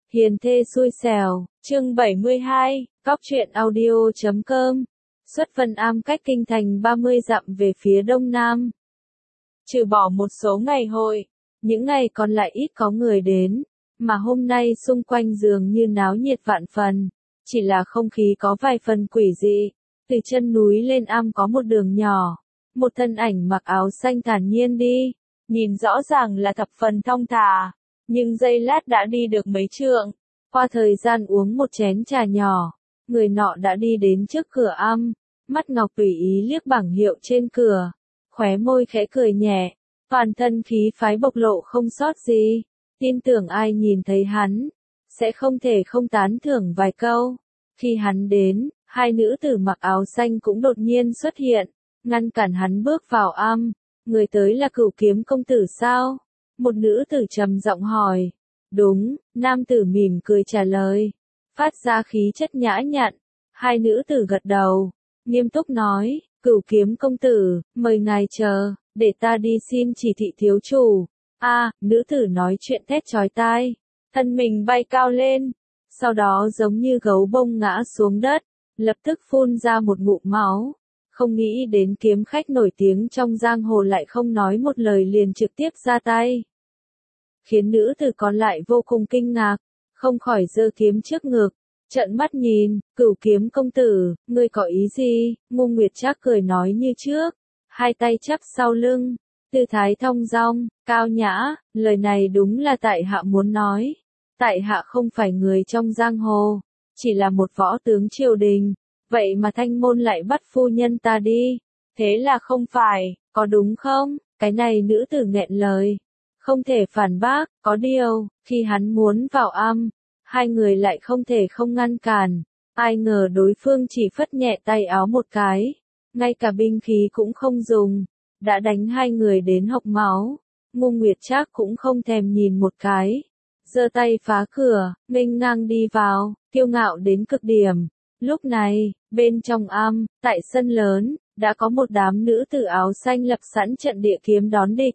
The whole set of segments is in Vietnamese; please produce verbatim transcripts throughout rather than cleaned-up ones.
Hiền thê xui xẻo, chương bảy mươi hai, cóc truyện audio chấm com, xuất Vân Am cách kinh thành ba mươi dặm về phía đông nam. Trừ bỏ một số ngày hội, những ngày còn lại ít có người đến, mà hôm nay xung quanh dường như náo nhiệt vạn phần, chỉ là không khí có vài phần quỷ dị. Từ chân núi lên am có một đường nhỏ, một thân ảnh mặc áo xanh thản nhiên đi, nhìn rõ ràng là thập phần thong thả, nhưng giây lát đã đi được mấy trượng. Qua thời gian uống một chén trà nhỏ, người nọ đã đi đến trước cửa am, mắt ngọc tùy ý liếc bảng hiệu trên cửa, khóe môi khẽ cười nhẹ, toàn thân khí phái bộc lộ không sót gì, tin tưởng ai nhìn thấy hắn, sẽ không thể không tán thưởng vài câu. Khi hắn đến, hai nữ tử mặc áo xanh cũng đột nhiên xuất hiện, ngăn cản hắn bước vào am. Người tới là Cửu Kiếm công tử sao? Một nữ tử trầm giọng hỏi. Đúng, nam tử mỉm cười trả lời, phát ra khí chất nhã nhặn. Hai nữ tử gật đầu, nghiêm túc nói, Cửu Kiếm công tử, mời ngài chờ, để ta đi xin chỉ thị thiếu chủ. A, à, nữ tử nói chuyện thét chói tai, thân mình bay cao lên, sau đó giống như gấu bông ngã xuống đất, lập tức phun ra một ngụm máu. Không nghĩ đến kiếm khách nổi tiếng trong giang hồ lại không nói một lời liền trực tiếp ra tay, khiến nữ tử còn lại vô cùng kinh ngạc, không khỏi giơ kiếm trước ngực, trợn mắt nhìn. Cửu Kiếm công tử, ngươi có ý gì? Ngô Nguyệt Trác cười nói như trước, hai tay chắp sau lưng, tư thái thong dong, cao nhã. Lời này đúng là tại hạ muốn nói. Tại hạ không phải người trong giang hồ, chỉ là một võ tướng triều đình, vậy mà Thanh môn lại bắt phu nhân ta đi, thế là không phải, có đúng không? Cái này nữ tử nghẹn lời, không thể phản bác. Có điều, khi hắn muốn vào am, hai người lại không thể không ngăn cản. Ai ngờ đối phương chỉ phất nhẹ tay áo một cái, ngay cả binh khí cũng không dùng, đã đánh hai người đến hộc máu. Ngô Nguyệt Trác cũng không thèm nhìn một cái, giơ tay phá cửa, nghênh ngang đi vào, kiêu ngạo đến cực điểm. Lúc này, bên trong am, tại sân lớn, đã có một đám nữ tử áo xanh lập sẵn trận địa kiếm đón địch.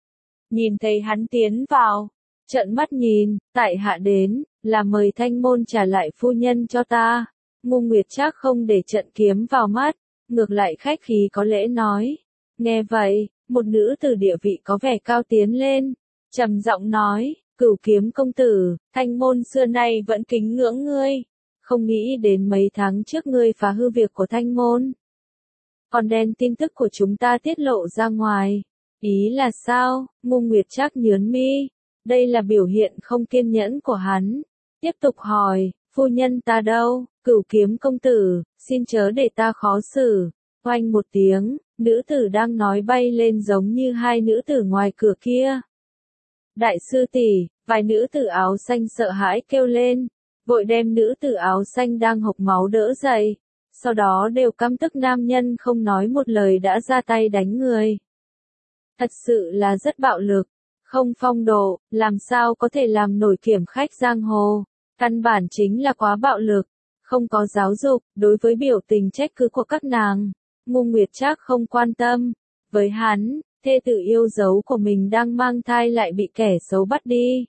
Nhìn thấy hắn tiến vào, trợn mắt nhìn, tại hạ đến, là mời Thanh môn trả lại phu nhân cho ta. Ngô Nguyệt Trác không để trận kiếm vào mắt, ngược lại khách khí có lễ nói. Nghe vậy, một nữ tử địa vị có vẻ cao tiến lên, trầm giọng nói, Cửu Kiếm công tử, Thanh môn xưa nay vẫn kính ngưỡng ngươi, không nghĩ đến mấy tháng trước ngươi phá hư việc của Thanh môn, còn đem tin tức của chúng ta tiết lộ ra ngoài. Ý là sao? Ngô Nguyệt Trác nhướng mi, đây là biểu hiện không kiên nhẫn của hắn, tiếp tục hỏi, phu nhân ta đâu? Cửu Kiếm công tử, xin chớ để ta khó xử. Oanh một tiếng, nữ tử đang nói bay lên giống như hai nữ tử ngoài cửa kia. Đại sư tỷ, vài nữ tử áo xanh sợ hãi kêu lên, vội đem nữ tử áo xanh đang hộc máu đỡ dậy, sau đó đều căm tức nam nhân không nói một lời đã ra tay đánh người. Thật sự là rất bạo lực, không phong độ, làm sao có thể làm nổi kiểm khách giang hồ, căn bản chính là quá bạo lực, không có giáo dục. Đối với biểu tình trách cứ của các nàng, Ngô Nguyệt Trác không quan tâm. Với hắn, thê tử yêu dấu của mình đang mang thai lại bị kẻ xấu bắt đi,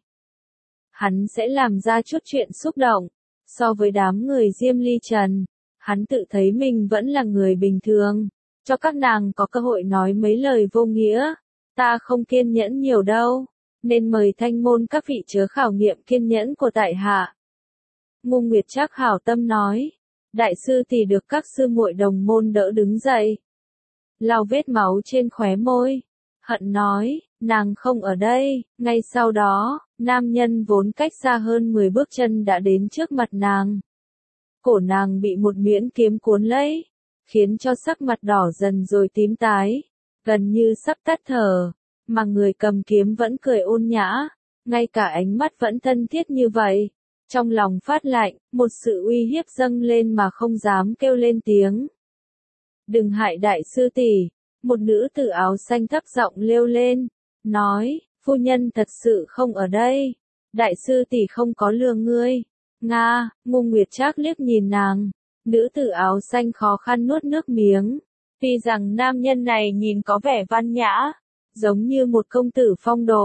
hắn sẽ làm ra chút chuyện xúc động. So với đám người Diêm Ly Trần, hắn tự thấy mình vẫn là người bình thường, cho các nàng có cơ hội nói mấy lời vô nghĩa. Ta không kiên nhẫn nhiều đâu, nên mời Thanh môn các vị chớ khảo nghiệm kiên nhẫn của tại hạ. Ngô Nguyệt Trác hảo tâm nói. Đại sư thì được các sư muội đồng môn đỡ đứng dậy, lau vết máu trên khóe môi, hận nói, nàng không ở đây. Ngay sau đó, nam nhân vốn cách xa hơn mười bước chân đã đến trước mặt nàng. Cổ nàng bị một miễn kiếm cuốn lấy, khiến cho sắc mặt đỏ dần rồi tím tái, gần như sắp tắt thở, mà người cầm kiếm vẫn cười ôn nhã, ngay cả ánh mắt vẫn thân thiết như vậy. Trong lòng phát lạnh, một sự uy hiếp dâng lên mà không dám kêu lên tiếng. Đừng hại đại sư tỷ, một nữ tử áo xanh thấp giọng kêu lên, nói, phu nhân thật sự không ở đây, đại sư tỷ không có lừa ngươi. Nga. Ngô Nguyệt Trác liếc nhìn nàng, nữ tử áo xanh khó khăn nuốt nước miếng, tuy rằng nam nhân này nhìn có vẻ văn nhã, giống như một công tử phong độ,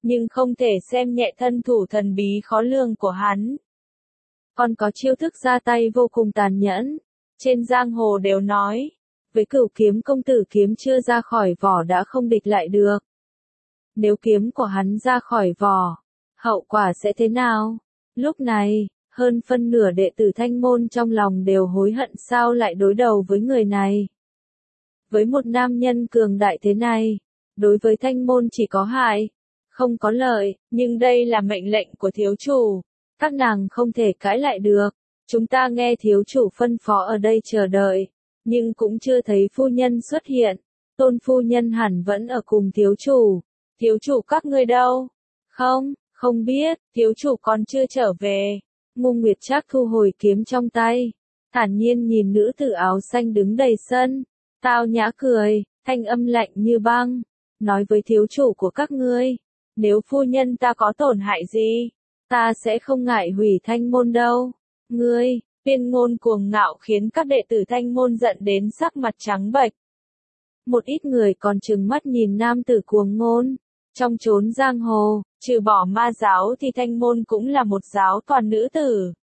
nhưng không thể xem nhẹ thân thủ thần bí khó lường của hắn. Còn có chiêu thức ra tay vô cùng tàn nhẫn. Trên giang hồ đều nói, với Cửu Kiếm công tử kiếm chưa ra khỏi vỏ đã không địch lại được. Nếu kiếm của hắn ra khỏi vỏ, hậu quả sẽ thế nào? Lúc này, hơn phân nửa đệ tử Thanh môn trong lòng đều hối hận sao lại đối đầu với người này. Với một nam nhân cường đại thế này, đối với Thanh môn chỉ có hại, không có lợi, nhưng đây là mệnh lệnh của thiếu chủ, các nàng không thể cãi lại được. Chúng ta nghe thiếu chủ phân phó ở đây chờ đợi, nhưng cũng chưa thấy phu nhân xuất hiện. Tôn phu nhân hẳn vẫn ở cùng thiếu chủ. Thiếu chủ các ngươi đâu? Không, không biết, thiếu chủ còn chưa trở về. Ngô Nguyệt Trác thu hồi kiếm trong tay, thản nhiên nhìn nữ tử áo xanh đứng đầy sân, tao nhã cười, thanh âm lạnh như băng, nói với thiếu chủ của các ngươi, nếu phu nhân ta có tổn hại gì, ta sẽ không ngại hủy Thanh môn đâu. Ngươi, tuyên ngôn cuồng ngạo khiến các đệ tử Thanh môn giận đến sắc mặt trắng bệch. Một ít người còn trừng mắt nhìn nam tử cuồng ngôn. Trong chốn giang hồ, trừ bỏ ma giáo thì Thanh môn cũng là một giáo toàn nữ tử.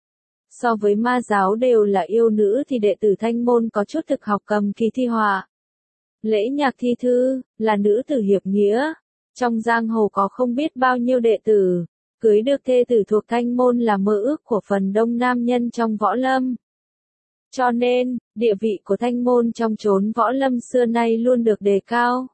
So với ma giáo đều là yêu nữ thì đệ tử Thanh môn có chút thực học cầm kỳ thi họa. Lễ nhạc thi thư, là nữ tử hiệp nghĩa. Trong giang hồ có không biết bao nhiêu đệ tử, cưới được thê tử thuộc Thanh môn là mơ ước của phần đông nam nhân trong võ lâm. Cho nên, địa vị của Thanh môn trong chốn võ lâm xưa nay luôn được đề cao.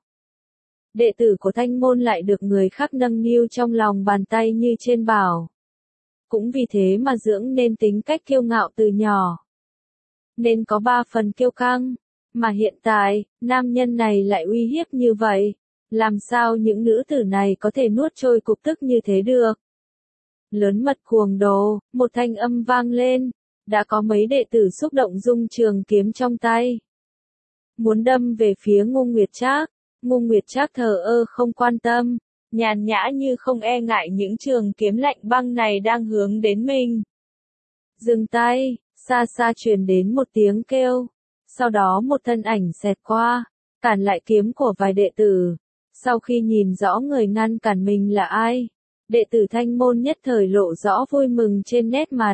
Đệ tử của Thanh môn lại được người khác nâng niu trong lòng bàn tay như trên bảo. Cũng vì thế mà dưỡng nên tính cách kiêu ngạo từ nhỏ. Nên có ba phần kiêu căng, mà hiện tại, nam nhân này lại uy hiếp như vậy. Làm sao những nữ tử này có thể nuốt trôi cục tức như thế được? Lớn mật cuồng đồ, một thanh âm vang lên, đã có mấy đệ tử xúc động dung trường kiếm trong tay. Muốn đâm về phía Ngô Nguyệt Trác, Ngô Nguyệt Trác thờ ơ không quan tâm, nhàn nhã như không e ngại những trường kiếm lạnh băng này đang hướng đến mình. Dừng tay, xa xa truyền đến một tiếng kêu, sau đó một thân ảnh xẹt qua, cản lại kiếm của vài đệ tử. Sau khi nhìn rõ người ngăn cản mình là ai, đệ tử Thanh môn nhất thời lộ rõ vui mừng trên nét mặt.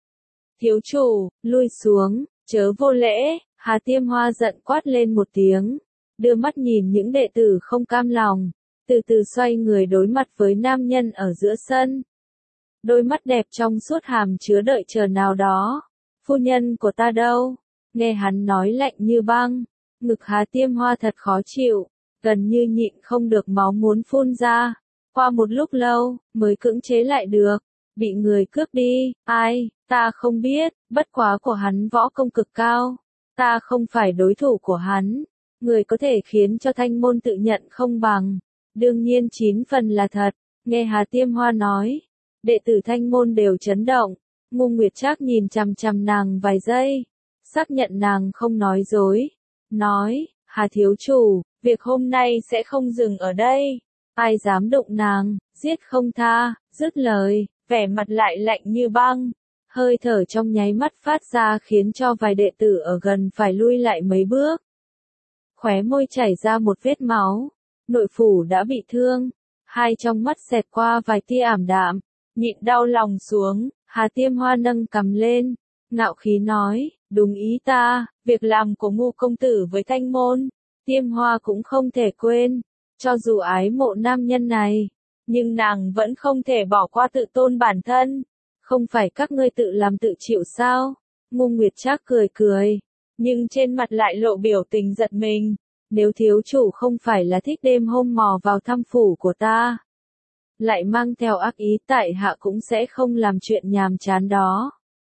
Thiếu chủ, lui xuống, chớ vô lễ, Hà Tiêm Hoa giận quát lên một tiếng, đưa mắt nhìn những đệ tử không cam lòng, từ từ xoay người đối mặt với nam nhân ở giữa sân. Đôi mắt đẹp trong suốt hàm chứa đợi chờ nào đó. Phu nhân của ta đâu? Nghe hắn nói lạnh như băng, ngực Hà Tiêm Hoa thật khó chịu, gần như nhịn không được máu muốn phun ra. Qua một lúc lâu, mới cưỡng chế lại được. Bị người cướp đi, ai, ta không biết, bất quá của hắn võ công cực cao. Ta không phải đối thủ của hắn. Người có thể khiến cho Thanh môn tự nhận không bằng. Đương nhiên chín phần là thật. Nghe Hà Tiêm Hoa nói, đệ tử Thanh môn đều chấn động. Ngô Nguyệt Trác nhìn chằm chằm nàng vài giây, xác nhận nàng không nói dối. Nói, Hà thiếu chủ, việc hôm nay sẽ không dừng ở đây. Ai dám đụng nàng, giết không tha. Dứt lời, vẻ mặt lại lạnh như băng. Hơi thở trong nháy mắt phát ra khiến cho vài đệ tử ở gần phải lui lại mấy bước. Khóe môi chảy ra một vết máu. Nội phủ đã bị thương. Hai trong mắt xẹt qua vài tia ảm đạm. Nhịn đau lòng xuống, Hà Tiêm Hoa nâng cầm lên. Ngạo khí nói, đúng ý ta, việc làm của Ngô công tử với Thanh môn. Tiêm Hoa cũng không thể quên. Cho dù ái mộ nam nhân này, nhưng nàng vẫn không thể bỏ qua tự tôn bản thân. Không phải các ngươi tự làm tự chịu sao? Ngô Nguyệt Trác cười cười, nhưng trên mặt lại lộ biểu tình giật mình. Nếu thiếu chủ không phải là thích đêm hôm mò vào thăm phủ của ta, lại mang theo ác ý, tại hạ cũng sẽ không làm chuyện nhàm chán đó.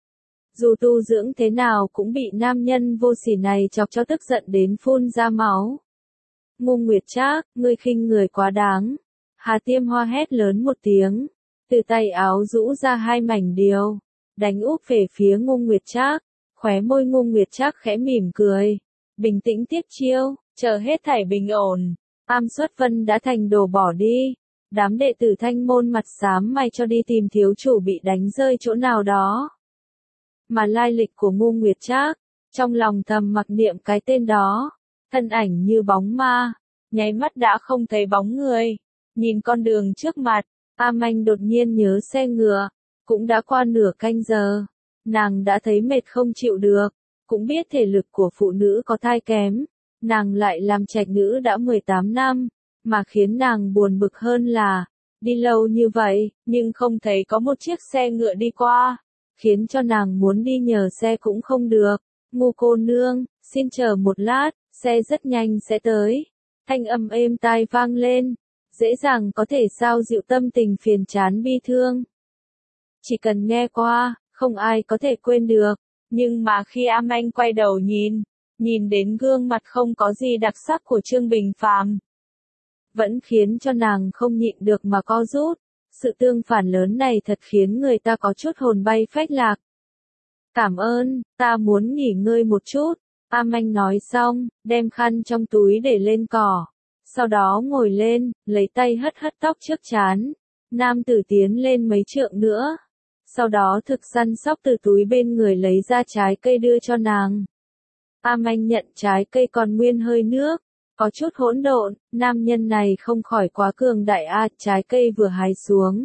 Dù tu dưỡng thế nào cũng bị nam nhân vô sỉ này chọc cho tức giận đến phun ra máu. Ngô Nguyệt Trác, ngươi khinh người quá đáng. Hà Tiêm Hoa hét lớn một tiếng, từ tay áo rũ ra hai mảnh điều, đánh úp về phía Ngô Nguyệt Trác. Khóe môi Ngô Nguyệt Trác khẽ mỉm cười, bình tĩnh tiếp chiêu, chờ hết thảy bình ổn. Am Xuất Vân đã thành đồ bỏ đi. Đám đệ tử Thanh môn mặt xám mày cho đi tìm thiếu chủ bị đánh rơi chỗ nào đó. Mà lai lịch của Ngô Nguyệt Trác, trong lòng thầm mặc niệm cái tên đó. Thân ảnh như bóng ma, nháy mắt đã không thấy bóng người. Nhìn con đường trước mặt, A Manh đột nhiên nhớ xe ngựa, cũng đã qua nửa canh giờ, nàng đã thấy mệt không chịu được, cũng biết thể lực của phụ nữ có thai kém, nàng lại làm trạch nữ đã mười tám năm, mà khiến nàng buồn bực hơn là, đi lâu như vậy, nhưng không thấy có một chiếc xe ngựa đi qua, khiến cho nàng muốn đi nhờ xe cũng không được. Ngu cô nương, xin chờ một lát, xe rất nhanh sẽ tới. Thanh âm êm tai vang lên, dễ dàng có thể sao dịu tâm tình phiền chán bi thương. Chỉ cần nghe qua, không ai có thể quên được. Nhưng mà khi A Manh quay đầu nhìn, nhìn đến gương mặt không có gì đặc sắc của Trương Bình Phàm, vẫn khiến cho nàng không nhịn được mà co rút. Sự tương phản lớn này thật khiến người ta có chút hồn bay phách lạc. Cảm ơn, ta muốn nghỉ ngơi một chút. A Manh nói xong, đem khăn trong túi để lên cỏ. Sau đó ngồi lên, lấy tay hất hất tóc trước trán. Nam tử tiến lên mấy trượng nữa. Sau đó thực săn sóc từ túi bên người lấy ra trái cây đưa cho nàng. A Manh nhận trái cây còn nguyên hơi nước, có chút hỗn độn, nam nhân này không khỏi quá cường đại a, trái cây vừa hái xuống.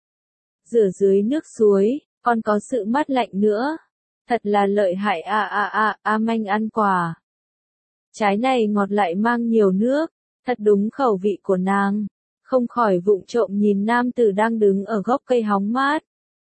Rửa dưới nước suối, còn có sự mát lạnh nữa. Thật là lợi hại a a a, A Manh ăn quả. Trái này ngọt lại mang nhiều nước, thật đúng khẩu vị của nàng. Không khỏi vụng trộm nhìn nam tử đang đứng ở gốc cây hóng mát.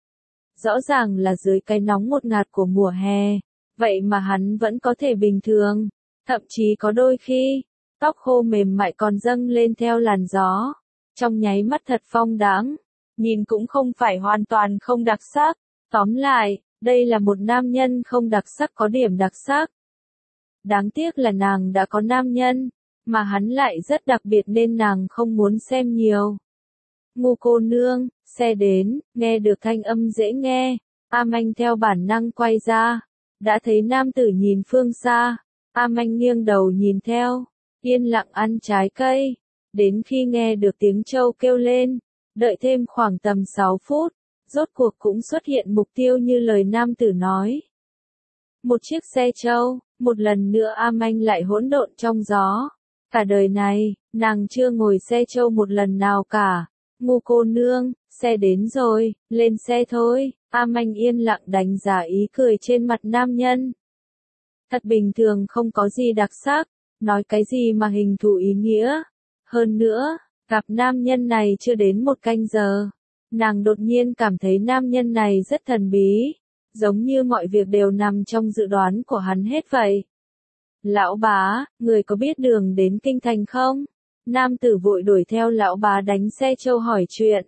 Rõ ràng là dưới cái nóng ngột ngạt của mùa hè, vậy mà hắn vẫn có thể bình thường, thậm chí có đôi khi, tóc khô mềm mại còn dâng lên theo làn gió, trong nháy mắt thật phong đáng, nhìn cũng không phải hoàn toàn không đặc sắc, tóm lại, đây là một nam nhân không đặc sắc có điểm đặc sắc. Đáng tiếc là nàng đã có nam nhân, mà hắn lại rất đặc biệt nên nàng không muốn xem nhiều. Ngu cô nương, xe đến, nghe được thanh âm dễ nghe, A Manh theo bản năng quay ra, đã thấy nam tử nhìn phương xa, A Manh nghiêng đầu nhìn theo, yên lặng ăn trái cây, đến khi nghe được tiếng trâu kêu lên, đợi thêm khoảng tầm sáu phút, rốt cuộc cũng xuất hiện mục tiêu như lời nam tử nói. Một chiếc xe trâu, một lần nữa A Manh lại hỗn độn trong gió, cả đời này, nàng chưa ngồi xe trâu một lần nào cả. Ngu cô nương, xe đến rồi, lên xe thôi. A Manh yên lặng đánh giá ý cười trên mặt nam nhân. Thật bình thường không có gì đặc sắc, nói cái gì mà hình thù ý nghĩa. Hơn nữa, gặp nam nhân này chưa đến một canh giờ, nàng đột nhiên cảm thấy nam nhân này rất thần bí, giống như mọi việc đều nằm trong dự đoán của hắn hết vậy. Lão bá, người có biết đường đến kinh thành không? Nam tử vội đuổi theo lão bá đánh xe trâu hỏi chuyện.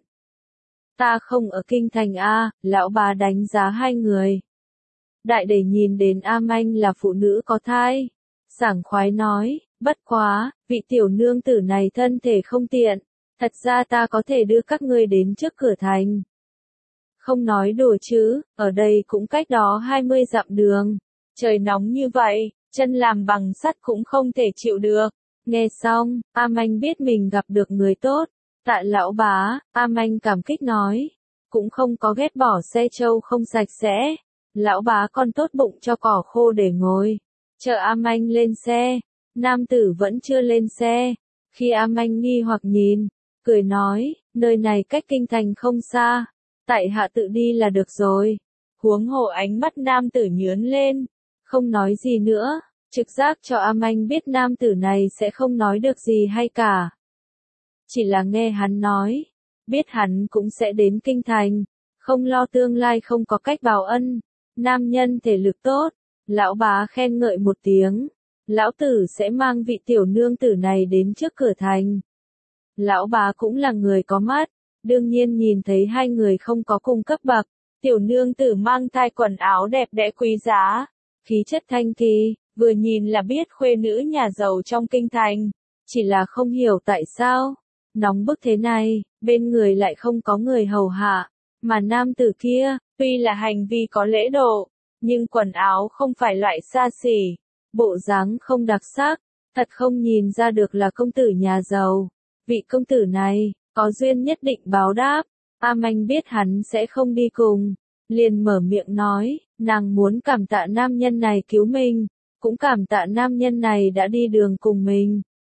Ta không ở kinh thành a, lão bá đánh giá hai người. Đại để nhìn đến A Manh là phụ nữ có thai. Sảng khoái nói, bất quá, vị tiểu nương tử này thân thể không tiện. Thật ra ta có thể đưa các ngươi đến trước cửa thành. Không nói đùa chứ, ở đây cũng cách đó hai mươi dặm đường. Trời nóng như vậy, chân làm bằng sắt cũng không thể chịu được. Nghe xong, A Manh biết mình gặp được người tốt. Tạ lão bá, A Manh cảm kích nói. Cũng không có ghét bỏ xe trâu không sạch sẽ. Lão bá còn tốt bụng cho cỏ khô để ngồi. Chờ A Manh lên xe. Nam tử vẫn chưa lên xe. Khi A Manh nghi hoặc nhìn, cười nói, nơi này cách kinh thành không xa. Tại hạ tự đi là được rồi. Huống hồ ánh mắt nam tử nhướn lên. Không nói gì nữa. Trực giác cho A Manh biết nam tử này sẽ không nói được gì hay cả. Chỉ là nghe hắn nói, biết hắn cũng sẽ đến kinh thành, không lo tương lai không có cách báo ân. Nam nhân thể lực tốt, lão bá khen ngợi một tiếng, lão tử sẽ mang vị tiểu nương tử này đến trước cửa thành. Lão bá cũng là người có mắt, đương nhiên nhìn thấy hai người không có cùng cấp bậc, tiểu nương tử mang thai quần áo đẹp đẽ quý giá, khí chất thanh kỳ. Vừa nhìn là biết khuê nữ nhà giàu trong kinh thành, chỉ là không hiểu tại sao, nóng bức thế này, bên người lại không có người hầu hạ, mà nam tử kia, tuy là hành vi có lễ độ, nhưng quần áo không phải loại xa xỉ, bộ dáng không đặc sắc, thật không nhìn ra được là công tử nhà giàu. Vị công tử này, có duyên nhất định báo đáp, A Manh biết hắn sẽ không đi cùng, liền mở miệng nói, nàng muốn cảm tạ nam nhân này cứu mình. Cũng cảm tạ nam nhân này đã đi đường cùng mình.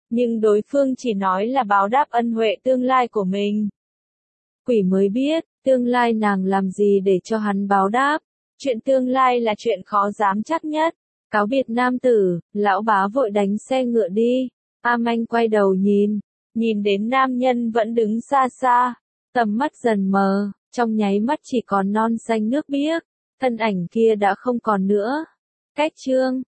Nhưng đối phương chỉ nói là báo đáp ân huệ tương lai của mình. Quỷ mới biết, tương lai nàng làm gì để cho hắn báo đáp. Chuyện tương lai là chuyện khó dám chắc nhất. Cáo biệt nam tử, lão bá vội đánh xe ngựa đi. A Manh quay đầu nhìn, nhìn đến nam nhân vẫn đứng xa xa, tầm mắt dần mờ, trong nháy mắt chỉ còn non xanh nước biếc, thân ảnh kia đã không còn nữa. Cách chương